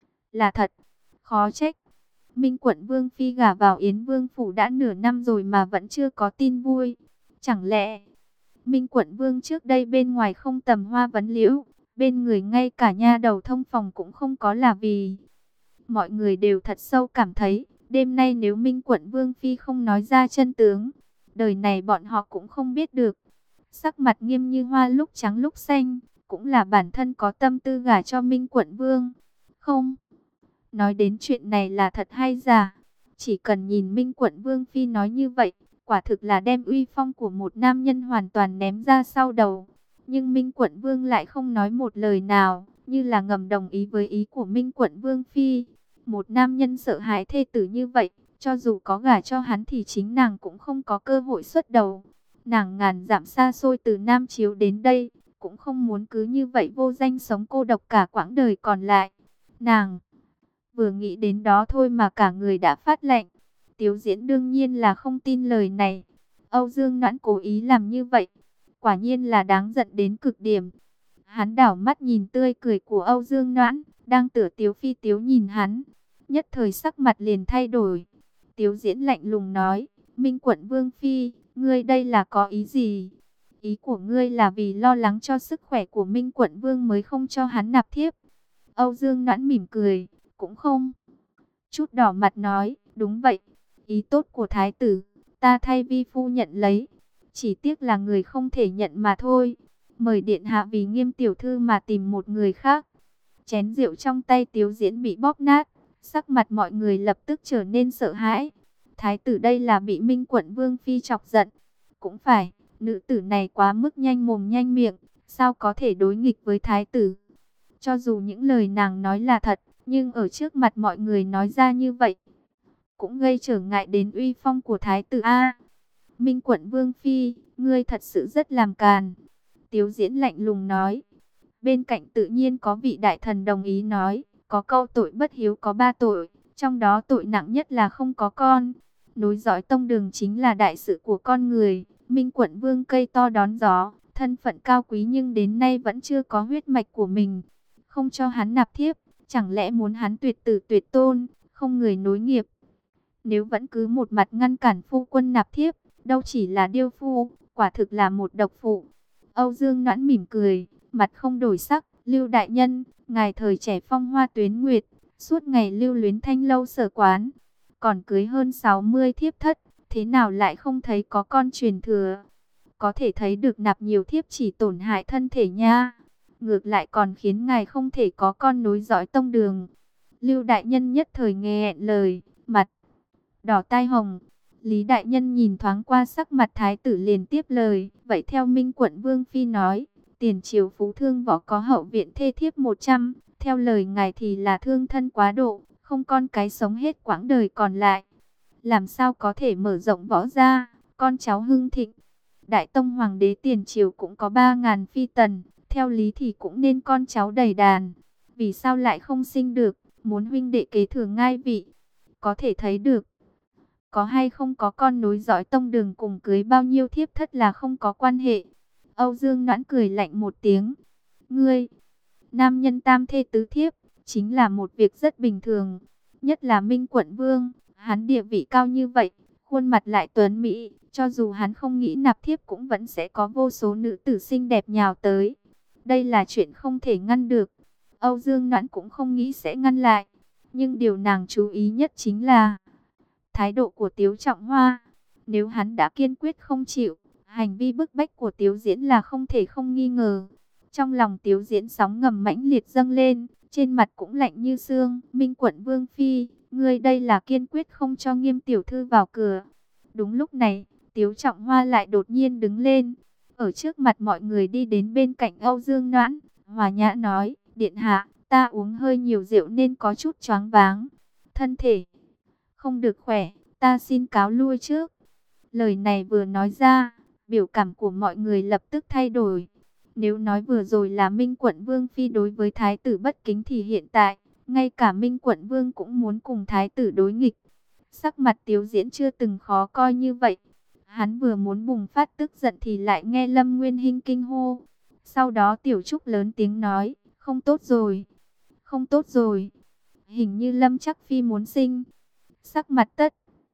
là thật. Khó trách Minh Quận Vương Phi gả vào Yến Vương phủ đã nửa năm rồi mà vẫn chưa có tin vui. Chẳng lẽ Minh Quận Vương trước đây bên ngoài không tầm hoa vấn liễu, bên người ngay cả nha đầu thông phòng cũng không có là vì... Mọi người đều thật sâu cảm thấy, đêm nay nếu Minh Quận Vương Phi không nói ra chân tướng, đời này bọn họ cũng không biết được. Sắc mặt Nghiêm Như Hoa lúc trắng lúc xanh, cũng là bản thân có tâm tư gả cho Minh Quận Vương. Không, nói đến chuyện này là thật hay giả, chỉ cần nhìn Minh Quận Vương Phi nói như vậy, quả thực là đem uy phong của một nam nhân hoàn toàn ném ra sau đầu. Nhưng Minh Quận Vương lại không nói một lời nào, như là ngầm đồng ý với ý của Minh Quận Vương Phi. Một nam nhân sợ hãi thê tử như vậy, cho dù có gả cho hắn thì chính nàng cũng không có cơ hội xuất đầu. Nàng ngàn dặm xa xôi từ Nam Chiếu đến đây, cũng không muốn cứ như vậy vô danh sống cô độc cả quãng đời còn lại. Nàng vừa nghĩ đến đó thôi mà cả người đã phát lạnh. Tiếu Diễn đương nhiên là không tin lời này. Âu Dương Noãn cố ý làm như vậy, quả nhiên là đáng giận đến cực điểm. Hắn đảo mắt nhìn tươi cười của Âu Dương Noãn, đang tựa tiếu phi tiếu nhìn hắn. Nhất thời sắc mặt liền thay đổi. Tiếu Diễn lạnh lùng nói, Minh Quận Vương Phi, ngươi đây là có ý gì? Ý của ngươi là vì lo lắng cho sức khỏe của Minh Quận Vương mới không cho hắn nạp thiếp. Âu Dương Noãn mỉm cười, cũng không chút đỏ mặt nói, đúng vậy, ý tốt của thái tử, ta thay vi phu nhận lấy. Chỉ tiếc là người không thể nhận mà thôi. Mời điện hạ vì Nghiêm tiểu thư mà tìm một người khác. Chén rượu trong tay Tiếu Diễn bị bóp nát, sắc mặt mọi người lập tức trở nên sợ hãi. Thái tử đây là bị Minh Quận Vương Phi chọc giận. Cũng phải, nữ tử này quá mức nhanh mồm nhanh miệng, sao có thể đối nghịch với thái tử. Cho dù những lời nàng nói là thật, nhưng ở trước mặt mọi người nói ra như vậy, cũng gây trở ngại đến uy phong của thái tử a. Minh Quận Vương Phi, ngươi thật sự rất làm càn. Tiếu Diễn lạnh lùng nói. Bên cạnh tự nhiên có vị đại thần đồng ý nói, có câu tội bất hiếu có ba tội, trong đó tội nặng nhất là không có con. Nối dõi tông đường chính là đại sự của con người. Minh Quận Vương cây to đón gió, thân phận cao quý nhưng đến nay vẫn chưa có huyết mạch của mình. Không cho hắn nạp thiếp, chẳng lẽ muốn hắn tuyệt tử tuyệt tôn, không người nối nghiệp. Nếu vẫn cứ một mặt ngăn cản phu quân nạp thiếp, đâu chỉ là điêu phu, quả thực là một độc phụ. Âu Dương Noãn mỉm cười, mặt không đổi sắc. Lưu đại nhân, ngài thời trẻ phong hoa tuyến nguyệt, suốt ngày lưu luyến thanh lâu sở quán, còn cưới hơn sáu mươi thiếp thất, thế nào lại không thấy có con truyền thừa? Có thể thấy được nạp nhiều thiếp chỉ tổn hại thân thể nha, ngược lại còn khiến ngài không thể có con nối dõi tông đường. Lưu đại nhân nhất thời nghe lời, mặt đỏ tai hồng. Lý đại nhân nhìn thoáng qua sắc mặt thái tử liền tiếp lời, vậy theo Minh quận Vương Phi nói, tiền triều phú thương võ có hậu viện thê thiếp một trăm, theo lời ngài thì là thương thân quá độ, không con cái sống hết quãng đời còn lại. Làm sao có thể mở rộng võ ra, con cháu hưng thịnh. Đại tông hoàng đế tiền triều cũng có ba ngàn phi tần, theo lý thì cũng nên con cháu đầy đàn. Vì sao lại không sinh được, muốn huynh đệ kế thừa ngai vị? Có thể thấy được, có hay không có con nối dõi tông đường cùng cưới bao nhiêu thiếp thất là không có quan hệ. Âu Dương Noãn cười lạnh một tiếng. Ngươi, nam nhân tam thê tứ thiếp, chính là một việc rất bình thường. Nhất là Minh quận Vương, hắn địa vị cao như vậy, khuôn mặt lại tuấn mỹ. Cho dù hắn không nghĩ nạp thiếp cũng vẫn sẽ có vô số nữ tử xinh đẹp nhào tới. Đây là chuyện không thể ngăn được. Âu Dương Noãn cũng không nghĩ sẽ ngăn lại. Nhưng điều nàng chú ý nhất chính là thái độ của Tiếu Trọng Hoa. Nếu hắn đã kiên quyết không chịu, hành vi bức bách của Tiếu Diễn là không thể không nghi ngờ. Trong lòng Tiếu Diễn sóng ngầm mãnh liệt dâng lên, trên mặt cũng lạnh như xương. Minh quận Vương Phi, ngươi đây là kiên quyết không cho Nghiêm tiểu thư vào cửa. Đúng lúc này, Tiếu Trọng Hoa lại đột nhiên đứng lên, ở trước mặt mọi người đi đến bên cạnh Âu Dương Noãn, hòa nhã nói, điện hạ, ta uống hơi nhiều rượu nên có chút choáng váng, thân thể không được khỏe, ta xin cáo lui trước. Lời này vừa nói ra, biểu cảm của mọi người lập tức thay đổi. Nếu nói vừa rồi là Minh quận Vương Phi đối với thái tử bất kính thì hiện tại, ngay cả Minh quận Vương cũng muốn cùng thái tử đối nghịch. Sắc mặt Tiếu Diễn chưa từng khó coi như vậy. Hắn vừa muốn bùng phát tức giận thì lại nghe Lâm Nguyên Hinh kinh hô. Sau đó Tiểu Trúc lớn tiếng nói, không tốt rồi, không tốt rồi. Hình như Lâm Chắc Phi muốn sinh. Sắc mặt tất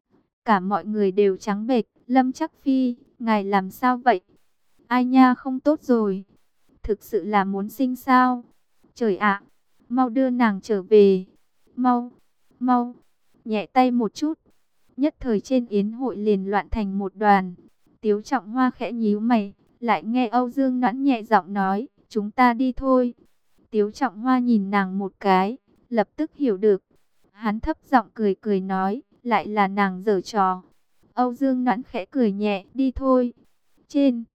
cả mọi người đều trắng bệch. Lâm Chắc Phi, ngài làm sao vậy? Ai nha, không tốt rồi. Thực sự là muốn sinh sao? Trời ạ, mau đưa nàng trở về. Mau, mau, nhẹ tay một chút. Nhất thời trên yến hội liền loạn thành một đoàn. Tiếu Trọng Hoa khẽ nhíu mày, lại nghe Âu Dương Noãn nhẹ giọng nói, chúng ta đi thôi. Tiếu Trọng Hoa nhìn nàng một cái, lập tức hiểu được. Hắn thấp giọng cười cười nói, lại là nàng giở trò. Âu Dương Noãn khẽ cười nhẹ, đi thôi. Trên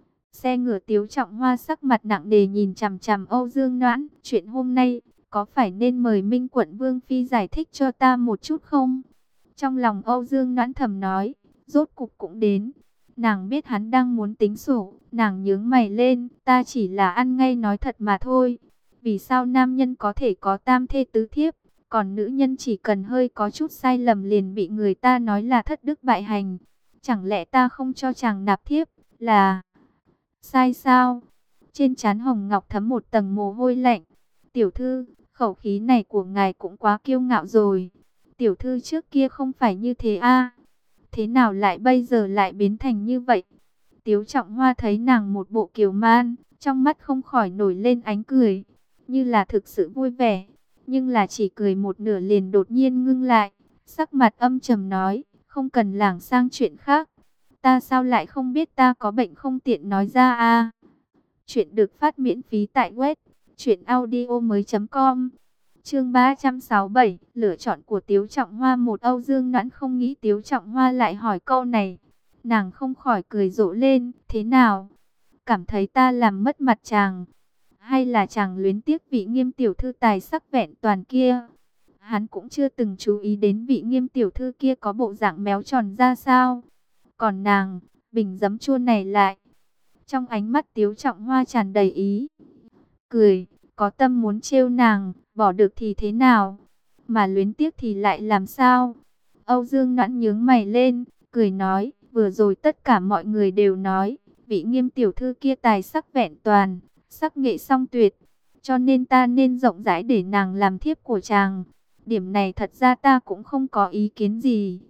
xe ngựa Tiếu Trọng Hoa sắc mặt nặng nề nhìn chằm chằm Âu Dương Noãn, chuyện hôm nay có phải nên mời Minh quận Vương Phi giải thích cho ta một chút không? Trong lòng Âu Dương Noãn thầm nói, rốt cục cũng đến. Nàng biết hắn đang muốn tính sổ, nàng nhướng mày lên, ta chỉ là ăn ngay nói thật mà thôi. Vì sao nam nhân có thể có tam thê tứ thiếp, còn nữ nhân chỉ cần hơi có chút sai lầm liền bị người ta nói là thất đức bại hành? Chẳng lẽ ta không cho chàng nạp thiếp, là sai sao? Trên trán Hồng Ngọc thấm một tầng mồ hôi lạnh. Tiểu thư, khẩu khí này của ngài cũng quá kiêu ngạo rồi. Tiểu thư trước kia không phải như thế a, thế nào lại bây giờ lại biến thành như vậy? Tiếu Trọng Hoa thấy nàng một bộ kiều man, trong mắt không khỏi nổi lên ánh cười, như là thực sự vui vẻ, nhưng là chỉ cười một nửa liền đột nhiên ngưng lại, sắc mặt âm trầm nói, không cần lảng sang chuyện khác. Ta sao lại không biết ta có bệnh không tiện nói ra a? Chuyện được phát miễn phí tại web truyện audio mới chấm com. Chương ba trăm sáu mươi bảy, lựa chọn của Tiếu Trọng Hoa. Một Âu Dương Noãn không nghĩ Tiếu Trọng Hoa lại hỏi câu này. Nàng không khỏi cười rộ lên, thế nào? Cảm thấy ta làm mất mặt chàng? Hay là chàng luyến tiếc vị Nghiêm tiểu thư tài sắc vẹn toàn kia? Hắn cũng chưa từng chú ý đến vị Nghiêm tiểu thư kia có bộ dạng méo tròn ra sao. Còn nàng, bình giấm chua này lại. Trong ánh mắt Tiếu Trọng Hoa tràn đầy ý cười, có tâm muốn trêu nàng, bỏ được thì thế nào, mà luyến tiếc thì lại làm sao? Âu Dương Noãn nhướng mày lên, cười nói, vừa rồi tất cả mọi người đều nói, vị Nghiêm tiểu thư kia tài sắc vẹn toàn, sắc nghệ song tuyệt, cho nên ta nên rộng rãi để nàng làm thiếp của chàng. Điểm này thật ra ta cũng không có ý kiến gì.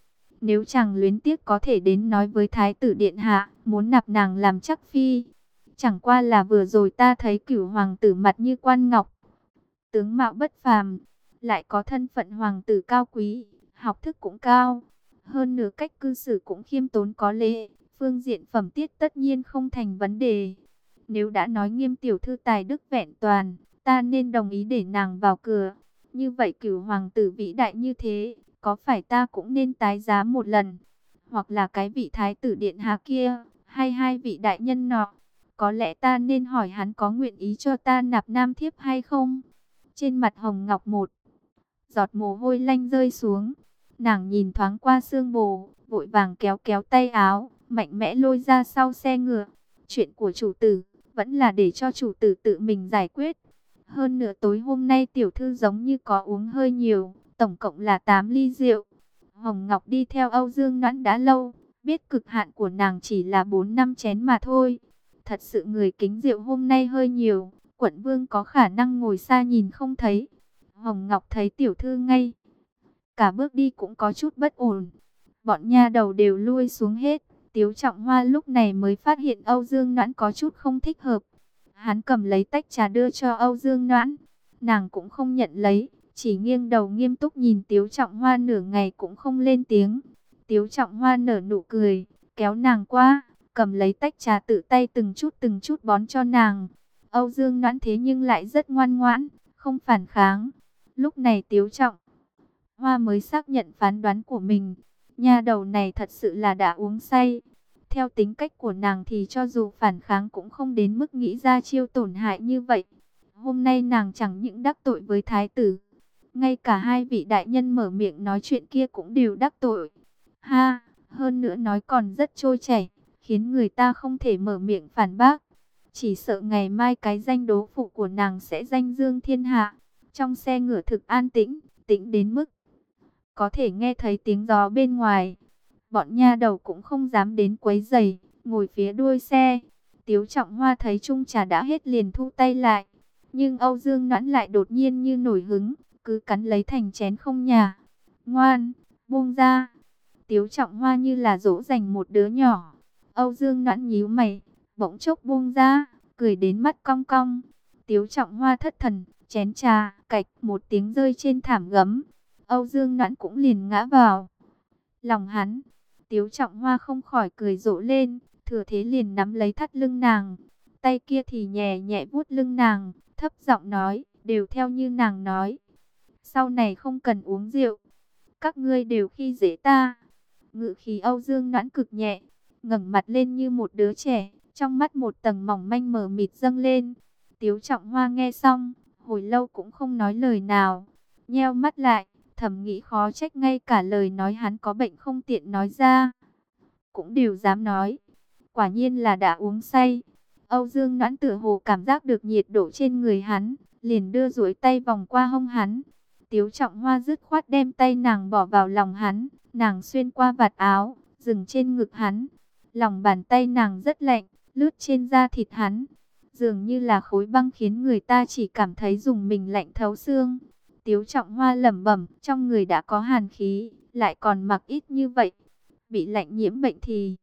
Nếu chàng luyến tiếc có thể đến nói với Thái tử điện hạ, muốn nạp nàng làm chắc phi. Chẳng qua là vừa rồi ta thấy Cửu hoàng tử mặt như quan ngọc, tướng mạo bất phàm, lại có thân phận hoàng tử cao quý, học thức cũng cao, hơn nữa cách cư xử cũng khiêm tốn có lễ, phương diện phẩm tiết tất nhiên không thành vấn đề. Nếu đã nói Nghiêm tiểu thư tài đức vẹn toàn, ta nên đồng ý để nàng vào cửa. Như vậy Cửu hoàng tử vĩ đại như thế, có phải ta cũng nên tái giá một lần? Hoặc là cái vị Thái tử điện hạ kia, hay hai vị đại nhân nọ, có lẽ ta nên hỏi hắn có nguyện ý cho ta nạp nam thiếp hay không? Trên mặt Hồng Ngọc một giọt mồ hôi lanh rơi xuống. Nàng nhìn thoáng qua Sương Bồ, vội vàng kéo kéo tay áo, mạnh mẽ lôi ra sau xe ngựa. Chuyện của chủ tử, vẫn là để cho chủ tử tự mình giải quyết. Hơn nữa tối hôm nay tiểu thư giống như có uống hơi nhiều, tổng cộng là tám ly rượu. Hồng Ngọc đi theo Âu Dương Noãn đã lâu, biết cực hạn của nàng chỉ là bốn năm chén mà thôi. Thật sự người kính rượu hôm nay hơi nhiều, quận vương có khả năng ngồi xa nhìn không thấy. Hồng Ngọc thấy tiểu thư ngay cả bước đi cũng có chút bất ổn. Bọn nha đầu đều lui xuống hết. Tiếu Trọng Hoa lúc này mới phát hiện Âu Dương Noãn có chút không thích hợp. Hắn cầm lấy tách trà đưa cho Âu Dương Noãn. Nàng cũng không nhận lấy, chỉ nghiêng đầu nghiêm túc nhìn Tiếu Trọng Hoa nửa ngày cũng không lên tiếng. Tiếu Trọng Hoa nở nụ cười, kéo nàng qua, cầm lấy tách trà tự tay từng chút từng chút bón cho nàng. Âu Dương Noãn thế nhưng lại rất ngoan ngoãn, không phản kháng. Lúc này Tiếu Trọng Hoa mới xác nhận phán đoán của mình. Nha đầu này thật sự là đã uống say. Theo tính cách của nàng thì cho dù phản kháng cũng không đến mức nghĩ ra chiêu tổn hại như vậy. Hôm nay nàng chẳng những đắc tội với thái tử, ngay cả hai vị đại nhân mở miệng nói chuyện kia cũng đều đắc tội. Ha, hơn nữa nói còn rất trôi chảy, khiến người ta không thể mở miệng phản bác. Chỉ sợ ngày mai cái danh đố phụ của nàng sẽ danh dương thiên hạ. Trong xe ngựa thực an tĩnh, tĩnh đến mức có thể nghe thấy tiếng gió bên ngoài. Bọn nha đầu cũng không dám đến quấy rầy, ngồi phía đuôi xe. Tiếu Trọng Hoa thấy chung trà đã hết liền thu tay lại. Nhưng Âu Dương Noãn lại đột nhiên như nổi hứng, cứ cắn lấy thành chén không nhả. Ngoan, buông ra. Tiếu Trọng Hoa như là dỗ dành một đứa nhỏ. Âu Dương Noãn nhíu mày, bỗng chốc buông ra, cười đến mắt cong cong. Tiếu Trọng Hoa thất thần, chén trà, cạch một tiếng rơi trên thảm gấm. Âu Dương Noãn cũng liền ngã vào lòng hắn. Tiếu Trọng Hoa không khỏi cười rộ lên, thừa thế liền nắm lấy thắt lưng nàng. Tay kia thì nhẹ nhẹ vuốt lưng nàng, thấp giọng nói, đều theo như nàng nói. Sau này không cần uống rượu, các ngươi đều khi dễ ta. Ngự khí Âu Dương Noãn cực nhẹ, ngẩng mặt lên như một đứa trẻ, trong mắt một tầng mỏng manh mờ mịt dâng lên. Tiếu Trọng Hoa nghe xong, hồi lâu cũng không nói lời nào, nheo mắt lại, thầm nghĩ khó trách ngay cả lời nói hắn có bệnh không tiện nói ra, cũng đều dám nói. Quả nhiên là đã uống say. Âu Dương Noãn tựa hồ cảm giác được nhiệt độ trên người hắn, liền đưa duỗi tay vòng qua hông hắn. Tiếu Trọng Hoa dứt khoát đem tay nàng bỏ vào lòng hắn, nàng xuyên qua vạt áo, dừng trên ngực hắn. Lòng bàn tay nàng rất lạnh, lướt trên da thịt hắn, dường như là khối băng khiến người ta chỉ cảm thấy dùng mình lạnh thấu xương. Tiếu Trọng Hoa lẩm bẩm, trong người đã có hàn khí, lại còn mặc ít như vậy, bị lạnh nhiễm bệnh thì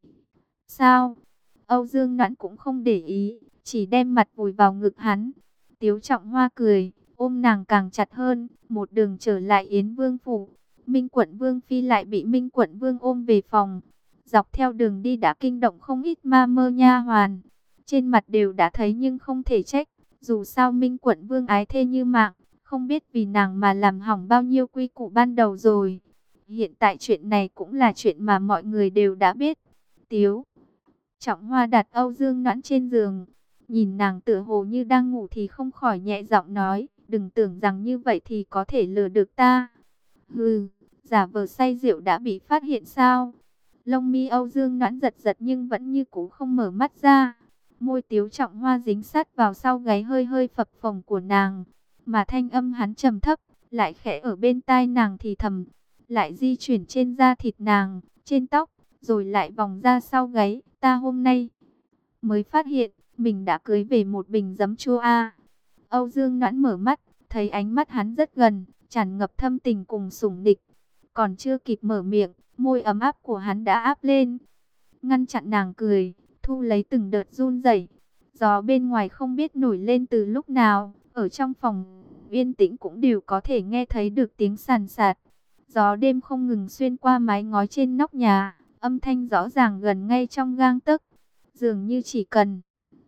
sao? Âu Dương Noãn cũng không để ý, chỉ đem mặt vùi vào ngực hắn. Tiếu Trọng Hoa cười, ôm nàng càng chặt hơn, một đường trở lại Yến Vương phủ. Minh Quận Vương phi lại bị Minh Quận Vương ôm về phòng. Dọc theo đường đi đã kinh động không ít ma mơ nha hoàn. Trên mặt đều đã thấy nhưng không thể trách, dù sao Minh Quận Vương ái thê như mạng, không biết vì nàng mà làm hỏng bao nhiêu quy củ ban đầu rồi. Hiện tại chuyện này cũng là chuyện mà mọi người đều đã biết. Tiếu Trọng Hoa đặt Âu Dương Noãn trên giường, nhìn nàng tựa hồ như đang ngủ thì không khỏi nhẹ giọng nói, đừng tưởng rằng như vậy thì có thể lừa được ta. Hừ, giả vờ say rượu đã bị phát hiện sao? Lông mi Âu Dương Noãn giật giật nhưng vẫn như cũ không mở mắt ra. Môi Tiếu Trọng Hoa dính sát vào sau gáy hơi hơi phập phồng của nàng, mà thanh âm hắn trầm thấp, lại khẽ ở bên tai nàng thì thầm, lại di chuyển trên da thịt nàng, trên tóc, rồi lại vòng ra sau gáy. Ta hôm nay mới phát hiện, mình đã cưới về một bình giấm chua a. Âu Dương Noãn mở mắt, thấy ánh mắt hắn rất gần, tràn ngập thâm tình cùng sủng địch. Còn chưa kịp mở miệng, môi ấm áp của hắn đã áp lên, ngăn chặn nàng cười, thu lấy từng đợt run rẩy. Gió bên ngoài không biết nổi lên từ lúc nào, ở trong phòng yên tĩnh cũng đều có thể nghe thấy được tiếng sàn sạt. Gió đêm không ngừng xuyên qua mái ngói trên nóc nhà, âm thanh rõ ràng gần ngay trong gang tấc, dường như chỉ cần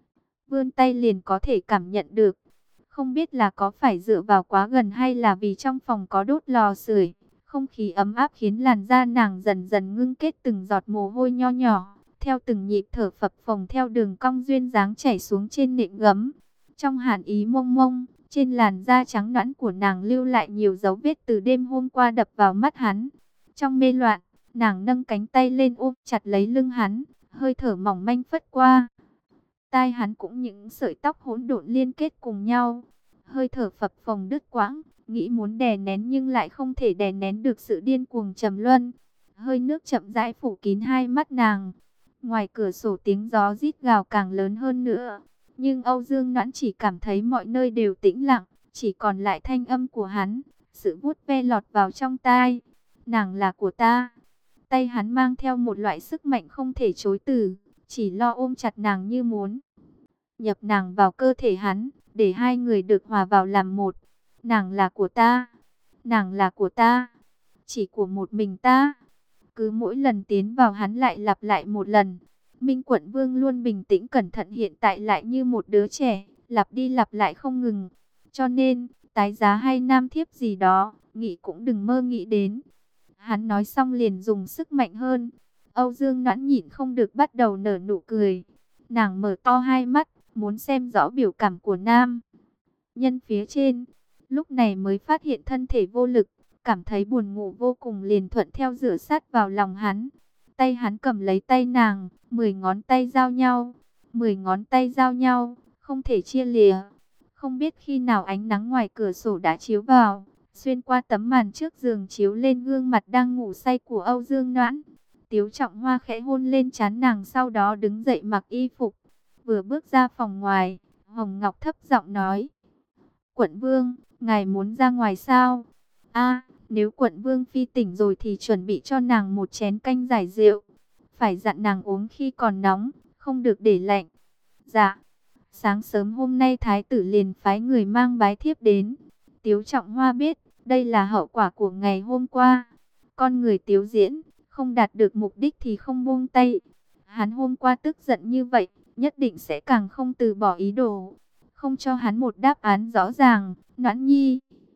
vươn tay liền có thể cảm nhận được. Không biết là có phải dựa vào quá gần hay là vì trong phòng có đốt lò sưởi, không khí ấm áp khiến làn da nàng dần dần ngưng kết từng giọt mồ hôi nho nhỏ, theo từng nhịp thở phập phồng theo đường cong duyên dáng chảy xuống trên nệm gấm. Trong hàn ý mông mông, trên làn da trắng nõn của nàng lưu lại nhiều dấu vết từ đêm hôm qua đập vào mắt hắn. Trong mê loạn, nàng nâng cánh tay lên ôm chặt lấy lưng hắn, hơi thở mỏng manh phất qua tai hắn, cũng những sợi tóc hỗn độn liên kết cùng nhau. Hơi thở phập phồng đứt quãng, nghĩ muốn đè nén nhưng lại không thể đè nén được sự điên cuồng trầm luân. Hơi nước chậm rãi phủ kín hai mắt nàng. Ngoài cửa sổ tiếng gió rít gào càng lớn hơn nữa. Nhưng Âu Dương Noãn chỉ cảm thấy mọi nơi đều tĩnh lặng, chỉ còn lại thanh âm của hắn, sự vuốt ve lọt vào trong tai. Nàng là của ta. Tay hắn mang theo một loại sức mạnh không thể chối từ, chỉ lo ôm chặt nàng như muốn nhập nàng vào cơ thể hắn, để hai người được hòa vào làm một. Nàng là của ta, nàng là của ta, chỉ của một mình ta. Cứ mỗi lần tiến vào hắn lại lặp lại một lần. Minh Quận Vương luôn bình tĩnh cẩn thận, hiện tại lại như một đứa trẻ, lặp đi lặp lại không ngừng. Cho nên, tái giá hay nam thiếp gì đó, nghĩ cũng đừng mơ nghĩ đến. Hắn nói xong liền dùng sức mạnh hơn. Âu Dương Noãn nhịn không được bắt đầu nở nụ cười. Nàng mở to hai mắt, muốn xem rõ biểu cảm của nam nhân phía trên. Lúc này mới phát hiện thân thể vô lực, cảm thấy buồn ngủ vô cùng, liền thuận theo dựa sát vào lòng hắn. Tay hắn cầm lấy tay nàng, mười ngón tay giao nhau, mười ngón tay giao nhau, không thể chia lìa. Không biết khi nào ánh nắng ngoài cửa sổ đã chiếu vào, xuyên qua tấm màn trước giường chiếu lên gương mặt đang ngủ say của Âu Dương Noãn. Tiếu Trọng Hoa khẽ hôn lên trán nàng, sau đó đứng dậy mặc y phục. Vừa bước ra phòng ngoài, Hồng Ngọc thấp giọng nói: Quận Vương, ngài muốn ra ngoài sao? A, nếu Quận Vương phi tỉnh rồi thì chuẩn bị cho nàng một chén canh giải rượu. Phải dặn nàng uống khi còn nóng, không được để lạnh. Dạ. Sáng sớm hôm nay thái tử liền phái người mang bái thiếp đến. Tiếu Trọng Hoa biết, đây là hậu quả của ngày hôm qua. Con người Tiếu Diễn, không đạt được mục đích thì không buông tay. Hắn hôm qua tức giận như vậy, nhất định sẽ càng không từ bỏ ý đồ. Không cho hắn một đáp án rõ ràng, Noãn Nhi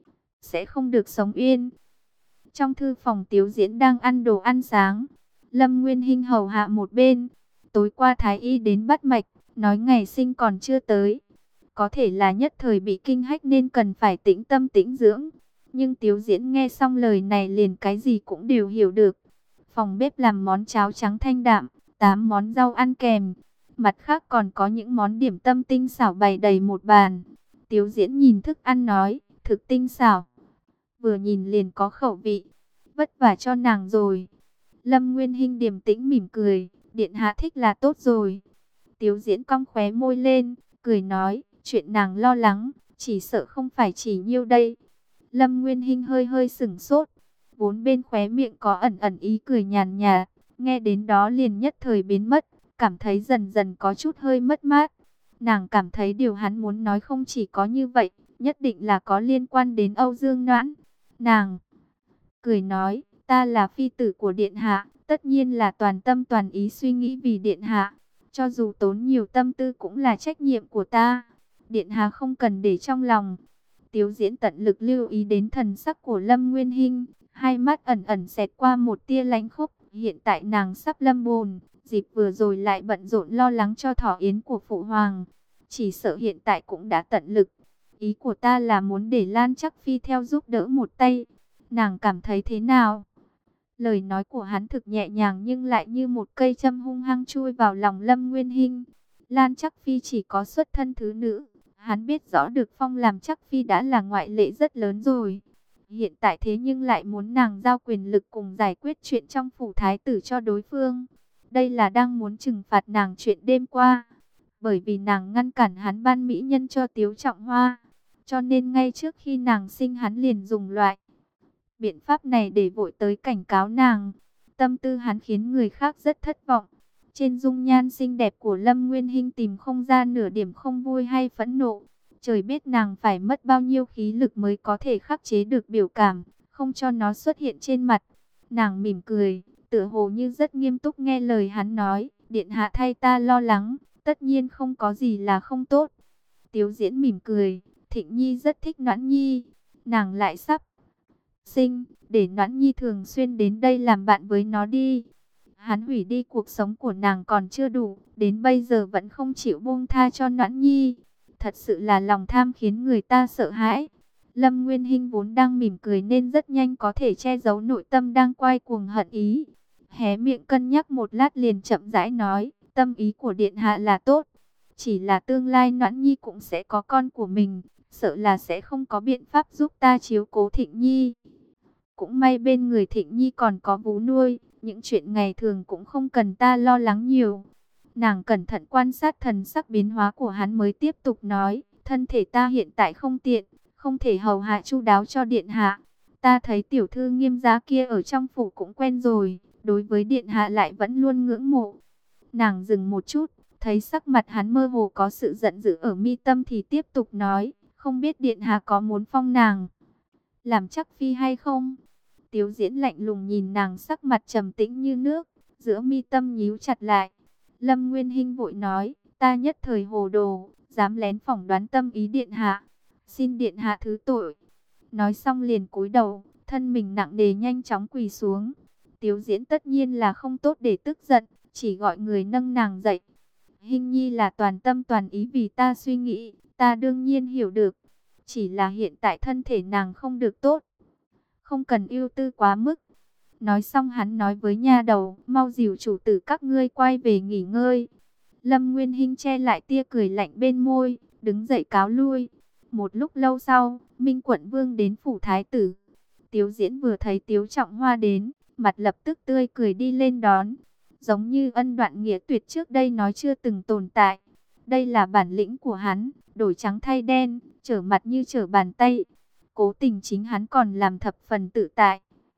sẽ không được sống yên. Trong thư phòng, Tiếu Diễn đang ăn đồ ăn sáng, Lâm Nguyên Hinh hầu hạ một bên. Tối qua thái y đến bắt mạch, nói ngày sinh còn chưa tới, có thể là nhất thời bị kinh hách nên cần phải tĩnh tâm tĩnh dưỡng. Nhưng Tiếu Diễn nghe xong lời này liền cái gì cũng đều hiểu được. Phòng bếp làm món cháo trắng thanh đạm, tám món rau ăn kèm, mặt khác còn có những món điểm tâm tinh xảo bày đầy một bàn. Tiếu Diễn nhìn thức ăn nói, thực tinh xảo, vừa nhìn liền có khẩu vị, vất vả cho nàng rồi. Lâm Nguyên Hinh điềm tĩnh mỉm cười, điện hạ thích là tốt rồi. Tiếu Diễn cong khóe môi lên, cười nói, chuyện nàng lo lắng, chỉ sợ không phải chỉ nhiêu đây. Lâm Nguyên Hinh hơi hơi sửng sốt, vốn bên khóe miệng có ẩn ẩn ý cười nhàn nhạt, nghe đến đó liền nhất thời biến mất, cảm thấy dần dần có chút hơi mất mát. Nàng cảm thấy điều hắn muốn nói không chỉ có như vậy, nhất định là có liên quan đến Âu Dương Noãn. Nàng cười nói, ta là phi tử của điện hạ, tất nhiên là toàn tâm toàn ý suy nghĩ vì điện hạ. Cho dù tốn nhiều tâm tư cũng là trách nhiệm của ta. Điện hạ không cần để trong lòng. Tiếu Diễn tận lực lưu ý đến thần sắc của Lâm Nguyên Hinh, hai mắt ẩn ẩn xẹt qua một tia lãnh khốc. Hiện tại nàng sắp lâm bồn, dịp vừa rồi lại bận rộn lo lắng cho thọ yến của phụ hoàng, chỉ sợ hiện tại cũng đã tận lực. Ý của ta là muốn để Lan Trắc Phi theo giúp đỡ một tay. Nàng cảm thấy thế nào? Lời nói của hắn thực nhẹ nhàng nhưng lại như một cây châm hung hăng chui vào lòng Lâm Nguyên Hinh. Lan Trắc Phi chỉ có xuất thân thứ nữ, hắn biết rõ được phong làm Trắc Phi đã là ngoại lệ rất lớn rồi. Hiện tại thế nhưng lại muốn nàng giao quyền lực cùng giải quyết chuyện trong phủ thái tử cho đối phương. Đây là đang muốn trừng phạt nàng chuyện đêm qua, bởi vì nàng ngăn cản hắn ban mỹ nhân cho Tiếu Trọng Hoa. Cho nên ngay trước khi nàng sinh hắn liền dùng loại biện pháp này để vội tới cảnh cáo nàng. Tâm tư hắn khiến người khác rất thất vọng. Trên dung nhan xinh đẹp của Lâm Nguyên Hinh tìm không ra nửa điểm không vui hay phẫn nộ. Trời biết nàng phải mất bao nhiêu khí lực mới có thể khắc chế được biểu cảm, không cho nó xuất hiện trên mặt. Nàng mỉm cười, tựa hồ như rất nghiêm túc nghe lời hắn nói. Điện hạ thay ta lo lắng, tất nhiên không có gì là không tốt. Tiếu Diễn mỉm cười, Thịnh Nhi rất thích Noãn Nhi. Nàng lại sắp sinh, để Noãn Nhi thường xuyên đến đây làm bạn với nó đi. Hắn hủy đi cuộc sống của nàng còn chưa đủ, đến bây giờ vẫn không chịu buông tha cho Noãn Nhi. Thật sự là lòng tham khiến người ta sợ hãi. Lâm Nguyên Hinh vốn đang mỉm cười nên rất nhanh có thể che giấu nội tâm đang quay cuồng hận ý. Hé miệng cân nhắc một lát liền chậm rãi nói, tâm ý của điện hạ là tốt. Chỉ là tương lai Noãn Nhi cũng sẽ có con của mình, sợ là sẽ không có biện pháp giúp ta chiếu cố Thịnh Nhi. Cũng may bên người Thịnh Nhi còn có vú nuôi, những chuyện ngày thường cũng không cần ta lo lắng nhiều. Nàng cẩn thận quan sát thần sắc biến hóa của hắn mới tiếp tục nói, thân thể ta hiện tại không tiện, không thể hầu hạ chu đáo cho điện hạ. Ta thấy tiểu thư Nghiêm Giá kia ở trong phủ cũng quen rồi, đối với điện hạ lại vẫn luôn ngưỡng mộ. Nàng dừng một chút, thấy sắc mặt hắn mơ hồ có sự giận dữ ở mi tâm thì tiếp tục nói, không biết điện hạ có muốn phong nàng làm chắc phi hay không? Tiếu Diễn lạnh lùng nhìn nàng, sắc mặt trầm tĩnh như nước, giữa mi tâm nhíu chặt lại. Lâm Nguyên Hinh vội nói, ta nhất thời hồ đồ, dám lén phỏng đoán tâm ý điện hạ, xin điện hạ thứ tội. Nói xong liền cúi đầu, thân mình nặng nề nhanh chóng quỳ xuống. Tiếu Diễn tất nhiên là không tốt để tức giận, chỉ gọi người nâng nàng dậy. Hinh Nhi là toàn tâm toàn ý vì ta suy nghĩ, ta đương nhiên hiểu được. Chỉ là hiện tại thân thể nàng không được tốt, không cần ưu tư quá mức. Nói xong hắn nói với nha đầu, mau dìu chủ tử các ngươi quay về nghỉ ngơi. Lâm Nguyên Hinh che lại tia cười lạnh bên môi, đứng dậy cáo lui. Một lúc lâu sau, Minh Quận Vương đến phủ thái tử. Tiếu Diễn vừa thấy Tiếu Trọng Hoa đến, mặt lập tức tươi cười đi lên đón. Giống như ân đoạn nghĩa tuyệt trước đây nói chưa từng tồn tại. Đây là bản lĩnh của hắn, đổi trắng thay đen, trở mặt như trở bàn tay. Cố tình chính hắn còn làm thập phần tự tại.